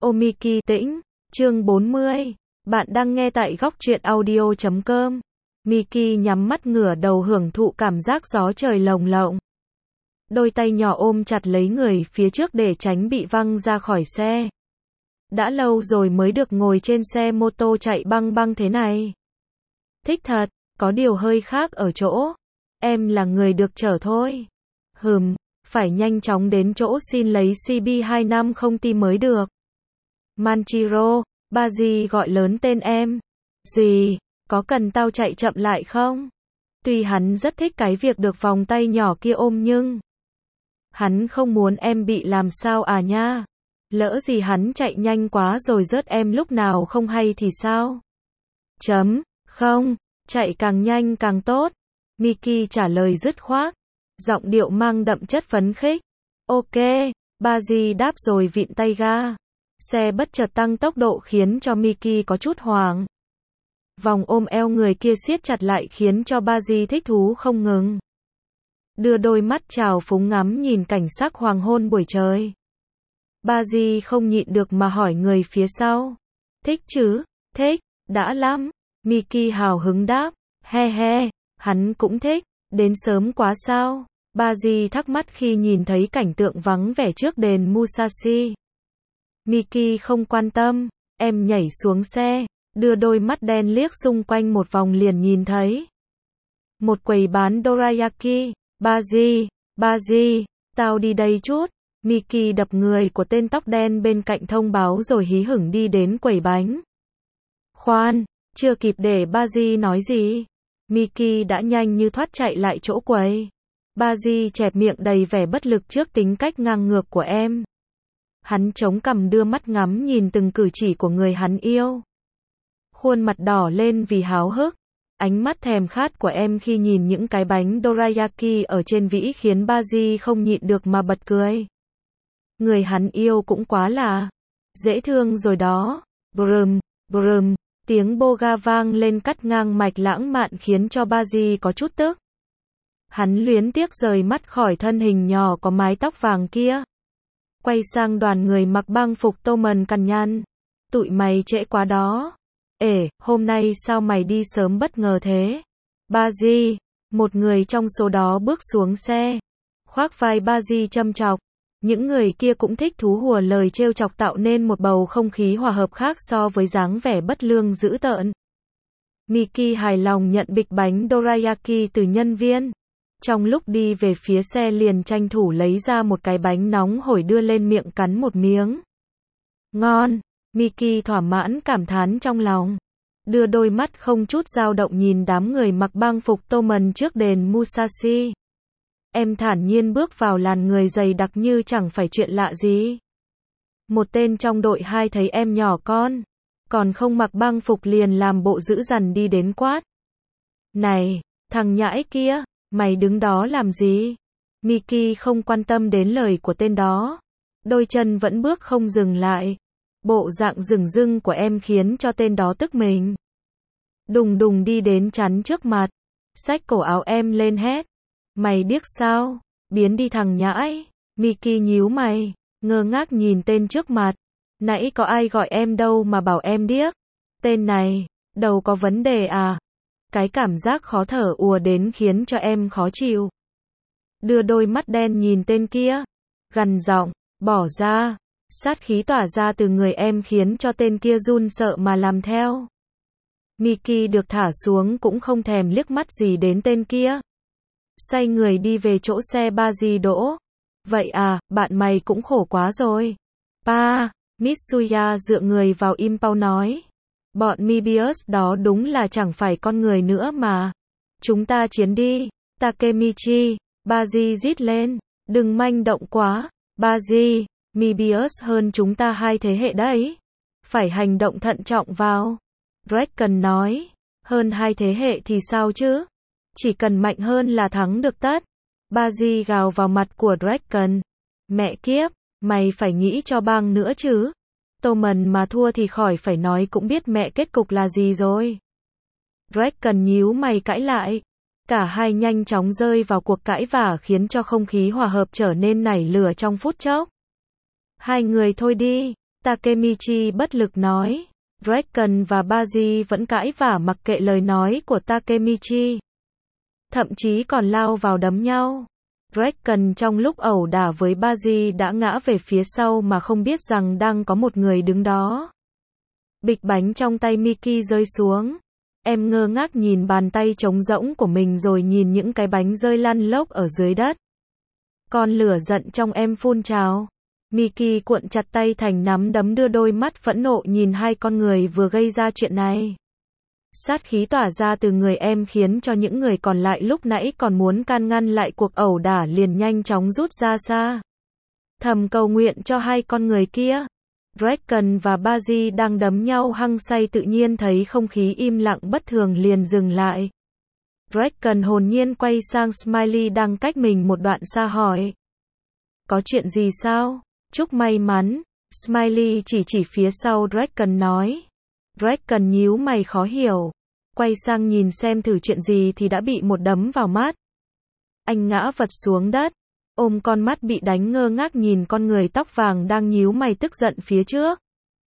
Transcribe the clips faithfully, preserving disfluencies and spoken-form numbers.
Omiki Tĩnh, chương bốn mươi. Bạn đang nghe tại góc truyện audio chấm com. Miki nhắm mắt ngửa đầu hưởng thụ cảm giác gió trời lồng lộng. Đôi tay nhỏ ôm chặt lấy người phía trước để tránh bị văng ra khỏi xe. Đã lâu rồi mới được ngồi trên xe mô tô chạy băng băng thế này. Thích thật, có điều hơi khác ở chỗ. Em là người được chở thôi. Hừm, phải nhanh chóng đến chỗ xin lấy C B hai năm không ti mới được. Manchiro, ba gì gọi lớn tên em. Gì, có cần tao chạy chậm lại không? Tuy hắn rất thích cái việc được vòng tay nhỏ kia ôm nhưng hắn không muốn em bị làm sao à nha. Lỡ gì hắn chạy nhanh quá rồi rớt em lúc nào không hay thì sao? Chấm, không, chạy càng nhanh càng tốt. Miki trả lời dứt khoát, giọng điệu mang đậm chất phấn khích. Ok, ba gì đáp rồi vịn tay ga. Xe bất chợt tăng tốc độ khiến cho Miki có chút hoảng. Vòng ôm eo người kia siết chặt lại khiến cho ba di thích thú không ngừng. Đưa đôi mắt trào phúng ngắm nhìn cảnh sắc hoàng hôn buổi trời. Ba di không nhịn được mà hỏi người phía sau. Thích chứ? Thích, đã lắm. Miki hào hứng đáp. He he, hắn cũng thích. Đến sớm quá sao? Ba di thắc mắc khi nhìn thấy cảnh tượng vắng vẻ trước đền Musashi. Miki không quan tâm. Em nhảy xuống xe, đưa đôi mắt đen liếc xung quanh một vòng liền nhìn thấy một quầy bán dorayaki. Ba di, ba di, tao đi đây chút. Miki đập người của tên tóc đen bên cạnh thông báo rồi hí hửng đi đến quầy bánh. Khoan, chưa kịp để ba di nói gì, Miki đã nhanh như thoát chạy lại chỗ quầy. Ba di chẹp miệng đầy vẻ bất lực trước tính cách ngang ngược của em. Hắn chống cằm đưa mắt ngắm nhìn từng cử chỉ của người hắn yêu. Khuôn mặt đỏ lên vì háo hức. Ánh mắt thèm khát của em khi nhìn những cái bánh dorayaki ở trên vĩ khiến ba di không nhịn được mà bật cười. Người hắn yêu cũng quá là dễ thương rồi đó. Brum, brum, tiếng boga vang lên cắt ngang mạch lãng mạn khiến cho ba di có chút tức. Hắn luyến tiếc rời mắt khỏi thân hình nhỏ có mái tóc vàng kia. Quay sang đoàn người mặc băng phục tô mần cằn nhằn. Tụi mày trễ quá đó. Ê, hôm nay sao mày đi sớm bất ngờ thế? Ba di, một người trong số đó bước xuống xe. Khoác vai ba di châm chọc. Những người kia cũng thích thú hùa lời trêu chọc tạo nên một bầu không khí hòa hợp khác so với dáng vẻ bất lương dữ tợn. Miki hài lòng nhận bịch bánh dorayaki từ nhân viên. Trong lúc đi về phía xe liền tranh thủ lấy ra một cái bánh nóng hổi đưa lên miệng cắn một miếng. Ngon, Miki thỏa mãn cảm thán trong lòng. Đưa đôi mắt không chút dao động nhìn đám người mặc băng phục tô mần trước đền Musashi. Em thản nhiên bước vào làn người dày đặc như chẳng phải chuyện lạ gì. Một tên trong đội hai thấy em nhỏ con, còn không mặc băng phục liền làm bộ dữ dằn đi đến quát. Này, thằng nhãi kia, mày đứng đó làm gì? Miki không quan tâm đến lời của tên đó. Đôi chân vẫn bước không dừng lại. Bộ dạng rừng rưng của em khiến cho tên đó tức mình. Đùng đùng đi đến chắn trước mặt. Xách cổ áo em lên hét. Mày điếc sao? Biến đi thằng nhãi. Miki nhíu mày, ngơ ngác nhìn tên trước mặt. Nãy có ai gọi em đâu mà bảo em điếc. Tên này, đầu có vấn đề à? Cái cảm giác khó thở ùa đến khiến cho em khó chịu. Đưa đôi mắt đen nhìn tên kia. Gằn giọng, bỏ ra. Sát khí tỏa ra từ người em khiến cho tên kia run sợ mà làm theo. Miki được thả xuống cũng không thèm liếc mắt gì đến tên kia. Xoay người đi về chỗ xe ba di đỗ. Vậy à, bạn mày cũng khổ quá rồi. Pa, Mitsuya dựa người vào im pao nói. Bọn Mobius đó đúng là chẳng phải con người nữa mà. Chúng ta chiến đi. Takemichi, ba di rít lên. Đừng manh động quá. Ba di, Mobius hơn chúng ta hai thế hệ đấy. Phải hành động thận trọng vào. Draken nói. Hơn hai thế hệ thì sao chứ? Chỉ cần mạnh hơn là thắng được tất. Ba di gào vào mặt của Draken. Mẹ kiếp, mày phải nghĩ cho bang nữa chứ. Tô mần mà thua thì khỏi phải nói cũng biết mẹ kết cục là gì rồi. Draken nhíu mày cãi lại. Cả hai nhanh chóng rơi vào cuộc cãi vã khiến cho không khí hòa hợp trở nên nảy lửa trong phút chốc. Hai người thôi đi, Takemichi bất lực nói. Draken và Baji vẫn cãi vả mặc kệ lời nói của Takemichi. Thậm chí còn lao vào đấm nhau. Draken trong lúc ẩu đả với Baji đã ngã về phía sau mà không biết rằng đang có một người đứng đó. Bịch bánh trong tay Miki rơi xuống. Em ngơ ngác nhìn bàn tay trống rỗng của mình rồi nhìn những cái bánh rơi lăn lốc ở dưới đất. Con lửa giận trong em phun trào. Miki cuộn chặt tay thành nắm đấm đưa đôi mắt phẫn nộ nhìn hai con người vừa gây ra chuyện này. Sát khí tỏa ra từ người em khiến cho những người còn lại lúc nãy còn muốn can ngăn lại cuộc ẩu đả liền nhanh chóng rút ra xa. Thầm cầu nguyện cho hai con người kia. Draken và Baji đang đấm nhau hăng say tự nhiên thấy không khí im lặng bất thường liền dừng lại. Draken hồn nhiên quay sang Smiley đang cách mình một đoạn xa hỏi. Có chuyện gì sao? Chúc may mắn. Smiley chỉ chỉ phía sau Draken nói. Draken nhíu mày khó hiểu. Quay sang nhìn xem thử chuyện gì thì đã bị một đấm vào mắt. Anh ngã vật xuống đất. Ôm con mắt bị đánh ngơ ngác nhìn con người tóc vàng đang nhíu mày tức giận phía trước.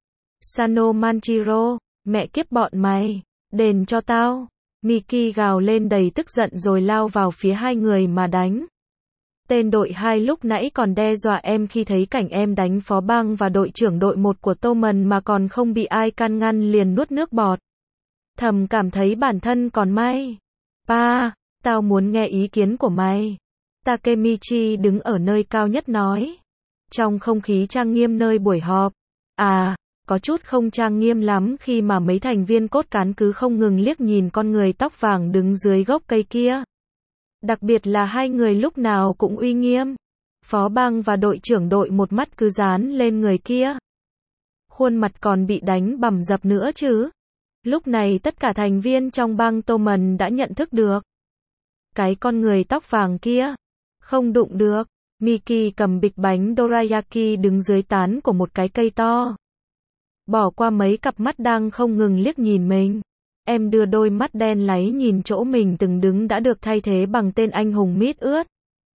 Sano Manchiro, mẹ kiếp bọn mày, đền cho tao. Miki gào lên đầy tức giận rồi lao vào phía hai người mà đánh. Tên đội hai lúc nãy còn đe dọa em khi thấy cảnh em đánh phó bang và đội trưởng đội một của Toman mà còn không bị ai can ngăn liền nuốt nước bọt. Thầm cảm thấy bản thân còn may. Pa, tao muốn nghe ý kiến của mày. Takemichi đứng ở nơi cao nhất nói. Trong không khí trang nghiêm nơi buổi họp. À, có chút không trang nghiêm lắm khi mà mấy thành viên cốt cán cứ không ngừng liếc nhìn con người tóc vàng đứng dưới gốc cây kia. Đặc biệt là hai người lúc nào cũng uy nghiêm. Phó bang và đội trưởng đội một mắt cứ dán lên người kia. Khuôn mặt còn bị đánh bầm dập nữa chứ. Lúc này tất cả thành viên trong bang Toman đã nhận thức được. Cái con người tóc vàng kia. Không đụng được. Miki cầm bịch bánh dorayaki đứng dưới tán của một cái cây to. Bỏ qua mấy cặp mắt đang không ngừng liếc nhìn mình. Em đưa đôi mắt đen láy nhìn chỗ mình từng đứng đã được thay thế bằng tên anh hùng mít ướt.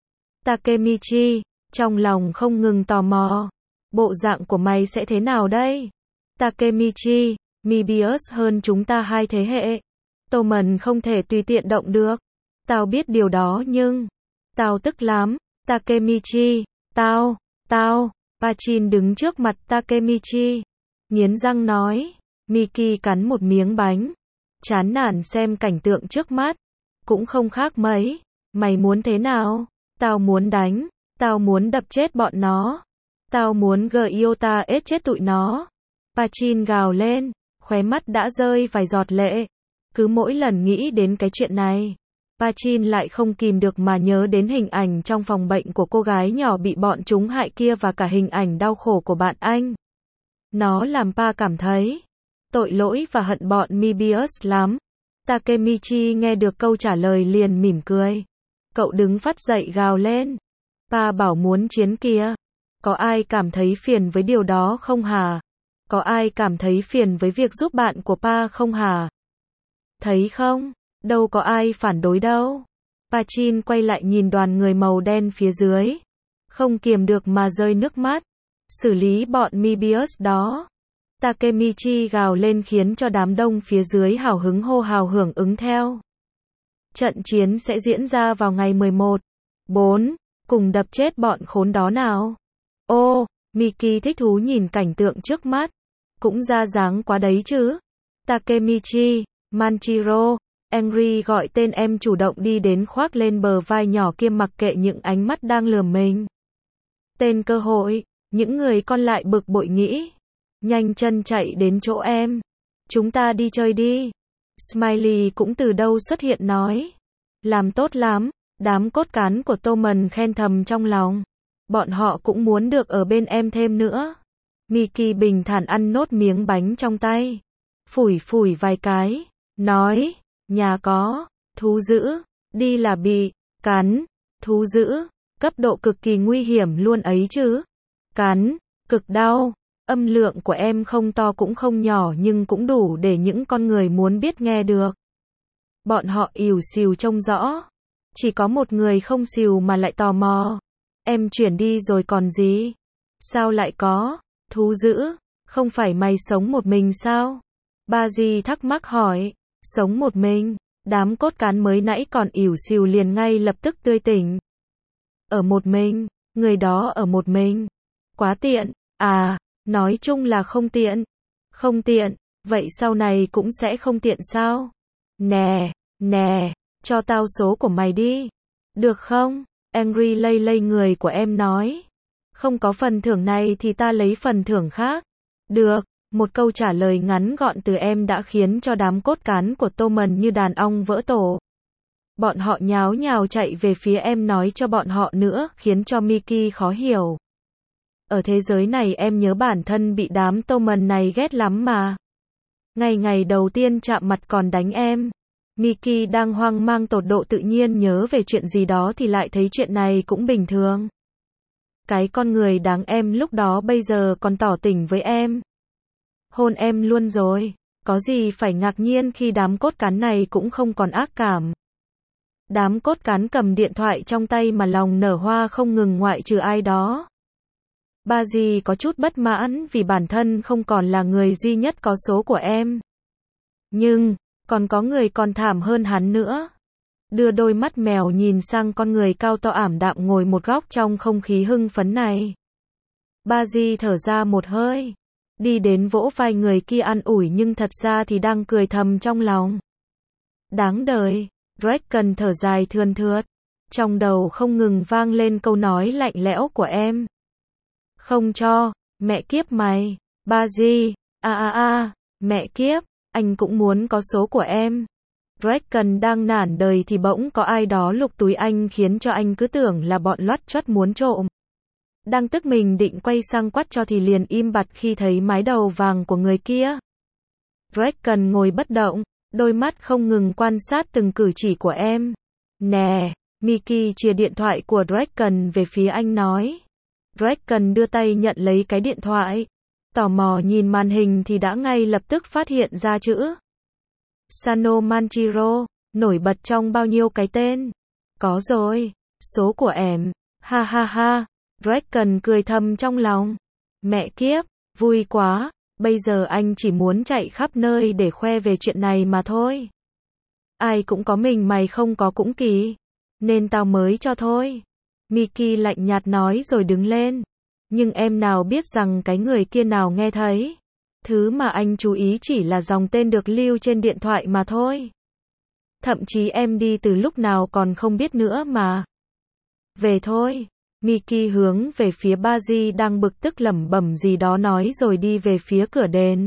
Takemichi, trong lòng không ngừng tò mò. Bộ dạng của mày sẽ thế nào đây? Takemichi, Mobius hơn chúng ta hai thế hệ. Toman không thể tùy tiện động được. Tao biết điều đó nhưng... Tao tức lắm. Takemichi, tao, tao. Pachin đứng trước mặt Takemichi. Nghiến răng nói. Miki cắn một miếng bánh. Chán nản xem cảnh tượng trước mắt. Cũng không khác mấy. Mày muốn thế nào? Tao muốn đánh. Tao muốn đập chết bọn nó. Tao muốn Gyota ết chết tụi nó. Pachin gào lên. Khóe mắt đã rơi vài giọt lệ. Cứ mỗi lần nghĩ đến cái chuyện này. Pachin lại không kìm được mà nhớ đến hình ảnh trong phòng bệnh của cô gái nhỏ bị bọn chúng hại kia và cả hình ảnh đau khổ của bạn anh. Nó làm Pa cảm thấy tội lỗi và hận bọn Mobius lắm. Takemichi nghe được câu trả lời liền mỉm cười. Cậu đứng phát dậy gào lên. Pa bảo muốn chiến kìa. Có ai cảm thấy phiền với điều đó không hả? Có ai cảm thấy phiền với việc giúp bạn của Pa không hả? Thấy không? Đâu có ai phản đối đâu. Pachin quay lại nhìn đoàn người màu đen phía dưới. Không kiềm được mà rơi nước mắt. Xử lý bọn Mobius đó. Takemichi gào lên khiến cho đám đông phía dưới hào hứng hô hào hưởng ứng theo. Trận chiến sẽ diễn ra vào ngày mười một. bốn. Cùng đập chết bọn khốn đó nào. Ô, Miki thích thú nhìn cảnh tượng trước mắt. Cũng ra dáng quá đấy chứ. Takemichi, Manchiro, Henry gọi tên em chủ động đi đến khoác lên bờ vai nhỏ kia mặc kệ những ánh mắt đang lườm mình. Tên cơ hội, những người còn lại bực bội nghĩ. Nhanh chân chạy đến chỗ em. Chúng ta đi chơi đi. Smiley cũng từ đâu xuất hiện nói. Làm tốt lắm, đám cốt cán của Toman khen thầm trong lòng. Bọn họ cũng muốn được ở bên em thêm nữa. Miki bình thản ăn nốt miếng bánh trong tay. Phủi phủi vài cái. Nói, nhà có, thú dữ, đi là bị, cắn, thú dữ, cấp độ cực kỳ nguy hiểm luôn ấy chứ. Cắn, cực đau, âm lượng của em không to cũng không nhỏ nhưng cũng đủ để những con người muốn biết nghe được. Bọn họ ỉu xìu trông rõ. Chỉ có một người không xìu mà lại tò mò. Em chuyển đi rồi còn gì? Sao lại có, thú dữ, Không phải mày sống một mình sao? Ba Di thắc mắc hỏi. Sống một mình? Đám cốt cán mới nãy còn ỉu xìu liền ngay lập tức tươi tỉnh. Ở một mình, người đó ở một mình. Quá tiện, à, nói chung là không tiện. Không tiện, vậy sau này cũng sẽ không tiện sao? Nè, nè, cho tao số của mày đi. Được không? Angry lay lay người của em nói. Không có phần thưởng này thì ta lấy phần thưởng khác. Được, một câu trả lời ngắn gọn từ em đã khiến cho đám cốt cán của Tommen như đàn ong vỡ tổ. Bọn họ nháo nhào chạy về phía em nói cho bọn họ nữa, khiến cho Mickey khó hiểu. Ở thế giới này em nhớ bản thân bị đám Tommen này ghét lắm mà. Ngày ngày đầu tiên chạm mặt còn đánh em. Mickey đang hoang mang tột độ tự nhiên nhớ về chuyện gì đó thì lại thấy chuyện này cũng bình thường. Cái con người đáng em lúc đó bây giờ còn tỏ tình với em. Hôn em luôn rồi. Có gì phải ngạc nhiên khi đám cốt cán này cũng không còn ác cảm. Đám cốt cán cầm điện thoại trong tay mà lòng nở hoa không ngừng ngoại trừ ai đó. Ba Di có chút bất mãn vì bản thân không còn là người duy nhất có số của em. Nhưng, còn có người còn thảm hơn hắn nữa. Đưa đôi mắt mèo nhìn sang con người cao to ảm đạm ngồi một góc trong không khí hưng phấn này. Ba Di thở ra một hơi. Đi đến vỗ vai người kia an ủi nhưng thật ra thì đang cười thầm trong lòng. Đáng đời. Draken thở dài thườn thượt. Trong đầu không ngừng vang lên câu nói lạnh lẽo của em. Không cho, mẹ kiếp mày. Ba Di, a a a, mẹ kiếp, anh cũng muốn có số của em. Draken đang nản đời thì bỗng có ai đó lục túi anh khiến cho anh cứ tưởng là bọn loắt choắt muốn trộm. Đang tức mình định quay sang quát cho thì liền im bặt khi thấy mái đầu vàng của người kia. Draken ngồi bất động, đôi mắt không ngừng quan sát từng cử chỉ của em. Nè, Mickey chìa điện thoại của Draken về phía anh nói. Draken đưa tay nhận lấy cái điện thoại. Tò mò nhìn màn hình thì đã ngay lập tức phát hiện ra chữ Sano Manchiro, nổi bật trong bao nhiêu cái tên. Có rồi, số của em, ha ha ha. Draken cười thầm trong lòng. Mẹ kiếp, vui quá, bây giờ anh chỉ muốn chạy khắp nơi để khoe về chuyện này mà thôi. Ai cũng có mình mày không có cũng kỳ. Nên tao mới cho thôi. Mickey lạnh nhạt nói rồi đứng lên. Nhưng em nào biết rằng cái người kia nào nghe thấy. Thứ mà anh chú ý chỉ là dòng tên được lưu trên điện thoại mà thôi. Thậm chí em đi từ lúc nào còn không biết nữa mà. Về thôi. Mickey hướng về phía Ba Di đang bực tức lẩm bẩm gì đó nói rồi đi về phía cửa đền.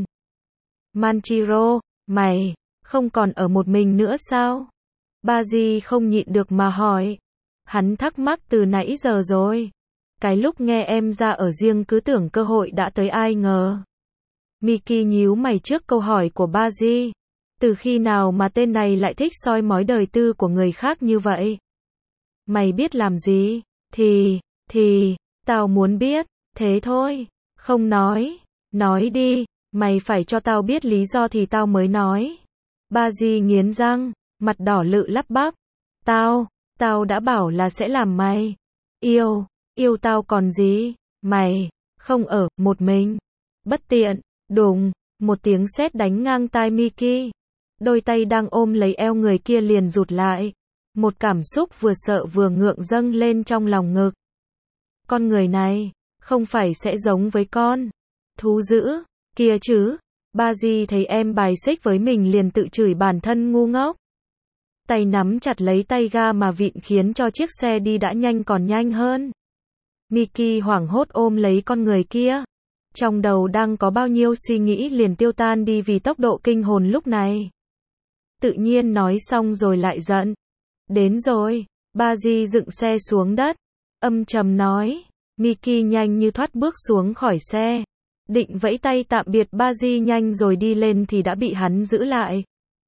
Manchiro, mày, không còn ở một mình nữa sao? Ba Di không nhịn được mà hỏi. Hắn thắc mắc từ nãy giờ rồi. Cái lúc nghe em ra ở riêng cứ tưởng cơ hội đã tới ai ngờ. Mickey nhíu mày trước câu hỏi của Ba Di. Từ khi nào mà tên này lại thích soi mói đời tư của người khác như vậy? Mày biết làm gì? Thì, thì, tao muốn biết, thế thôi. Không nói, nói đi, mày phải cho tao biết lý do thì tao mới nói. Ba Di nghiến răng, mặt đỏ lự lắp bắp. Tao, tao đã bảo là sẽ làm mày. Yêu, yêu tao còn gì? Mày, không ở, một mình. Bất tiện, đùng, một tiếng sét đánh ngang tai Mickey. Đôi tay đang ôm lấy eo người kia liền rụt lại. Một cảm xúc vừa sợ vừa ngượng dâng lên trong lòng ngực. Con người này, không phải sẽ giống với con thú dữ kia chứ? Ba Di thấy em bài xích với mình liền tự chửi bản thân ngu ngốc. Tay nắm chặt lấy tay ga mà vịn khiến cho chiếc xe đi đã nhanh còn nhanh hơn. Mickey hoảng hốt ôm lấy con người kia. Trong đầu đang có bao nhiêu suy nghĩ liền tiêu tan đi vì tốc độ kinh hồn lúc này. Tự nhiên nói xong rồi lại giận. Đến rồi. Ba Di dựng xe xuống đất. Âm trầm nói. Mickey nhanh như thoát bước xuống khỏi xe. Định vẫy tay tạm biệt Ba Di nhanh rồi đi lên thì đã bị hắn giữ lại.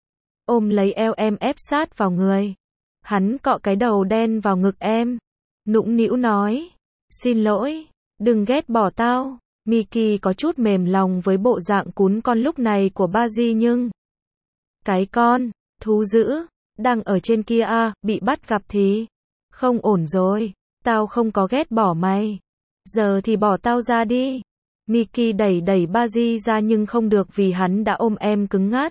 Ôm lấy eo em ép sát vào người. Hắn cọ cái đầu đen vào ngực em. Nũng nĩu nói. Xin lỗi. Đừng ghét bỏ tao. Mickey có chút mềm lòng với bộ dạng cún con lúc này của Ba Di nhưng. Cái con, thú dữ, đang ở trên kia à, bị bắt gặp thì. Không ổn rồi. Tao không có ghét bỏ mày. Giờ thì bỏ tao ra đi. Miki đẩy đẩy Baji ra nhưng không được vì hắn đã ôm em cứng ngắc.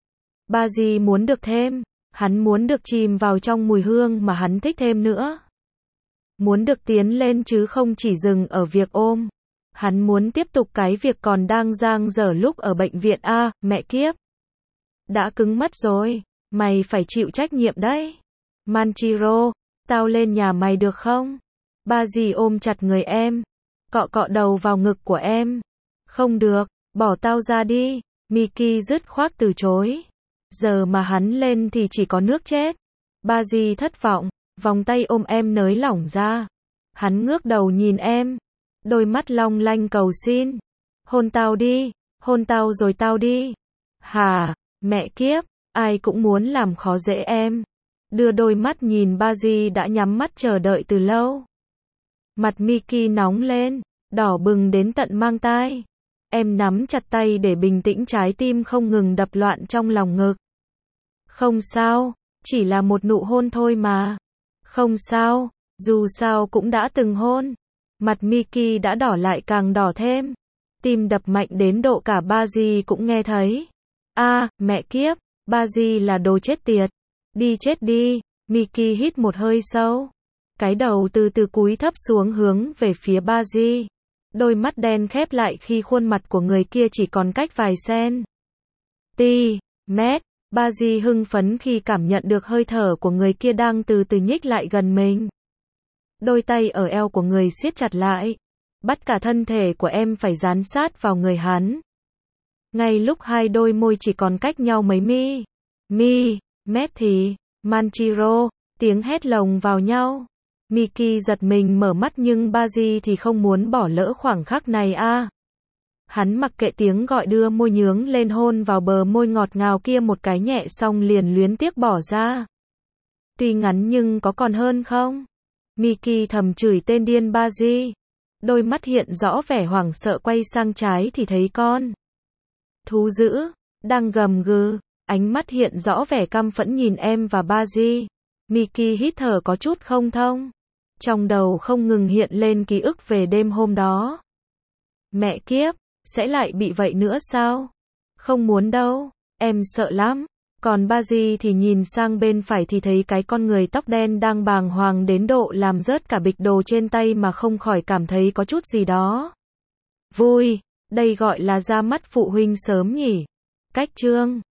Baji muốn được thêm, hắn muốn được chìm vào trong mùi hương mà hắn thích thêm nữa. Muốn được tiến lên chứ không chỉ dừng ở việc ôm. Hắn muốn tiếp tục cái việc còn đang dang dở lúc ở bệnh viện. A, mẹ kiếp. Đã cứng mất rồi, mày phải chịu trách nhiệm đấy. Manchiro, tao lên nhà mày được không? Baji ôm chặt người em, cọ cọ đầu vào ngực của em. Không được, bỏ tao ra đi. Miki dứt khoát từ chối. Giờ mà hắn lên thì chỉ có nước chết. Baji thất vọng, vòng tay ôm em nới lỏng ra. Hắn ngước đầu nhìn em, đôi mắt long lanh cầu xin. Hôn tao đi, hôn tao rồi tao đi. Hả, mẹ kiếp, ai cũng muốn làm khó dễ em. Đưa đôi mắt nhìn Baji đã nhắm mắt chờ đợi từ lâu. Mặt Miki nóng lên, đỏ bừng đến tận mang tai. Em nắm chặt tay để bình tĩnh trái tim không ngừng đập loạn trong lòng ngực. Không sao, chỉ là một nụ hôn thôi mà. Không sao, dù sao cũng đã từng hôn. Mặt Miki đã đỏ lại càng đỏ thêm. Tim đập mạnh đến độ cả Baji cũng nghe thấy. A, à, mẹ kiếp, Baji là đồ chết tiệt. Đi chết đi. Miki hít một hơi sâu. Cái đầu từ từ cúi thấp xuống hướng về phía Baji. Đôi mắt đen khép lại khi khuôn mặt của người kia chỉ còn cách vài cen ti mét. Baji hưng phấn khi cảm nhận được hơi thở của người kia đang từ từ nhích lại gần mình. Đôi tay ở eo của người siết chặt lại. Bắt cả thân thể của em phải dán sát vào người hắn. Ngay lúc hai đôi môi chỉ còn cách nhau mấy mi. Mi, mét thì, Manchiro, tiếng hét lồng vào nhau. Miki giật mình mở mắt nhưng Baji thì không muốn bỏ lỡ khoảng khắc này a. À. Hắn mặc kệ tiếng gọi đưa môi nhướng lên hôn vào bờ môi ngọt ngào kia một cái nhẹ xong liền luyến tiếc bỏ ra. Tuy ngắn nhưng có còn hơn không? Miki thầm chửi tên điên Baji. Đôi mắt hiện rõ vẻ hoảng sợ quay sang trái thì thấy con thú dữ đang gầm gừ, ánh mắt hiện rõ vẻ căm phẫn nhìn em và Baji. Miki hít thở có chút không thông. Trong đầu không ngừng hiện lên ký ức về đêm hôm đó. Mẹ kiếp, sẽ lại bị vậy nữa sao? Không muốn đâu, em sợ lắm. Còn Baji thì nhìn sang bên phải thì thấy cái con người tóc đen đang bàng hoàng đến độ làm rớt cả bịch đồ trên tay mà không khỏi cảm thấy có chút gì đó vui. Đây gọi là ra mắt phụ huynh sớm nhỉ? Cách chương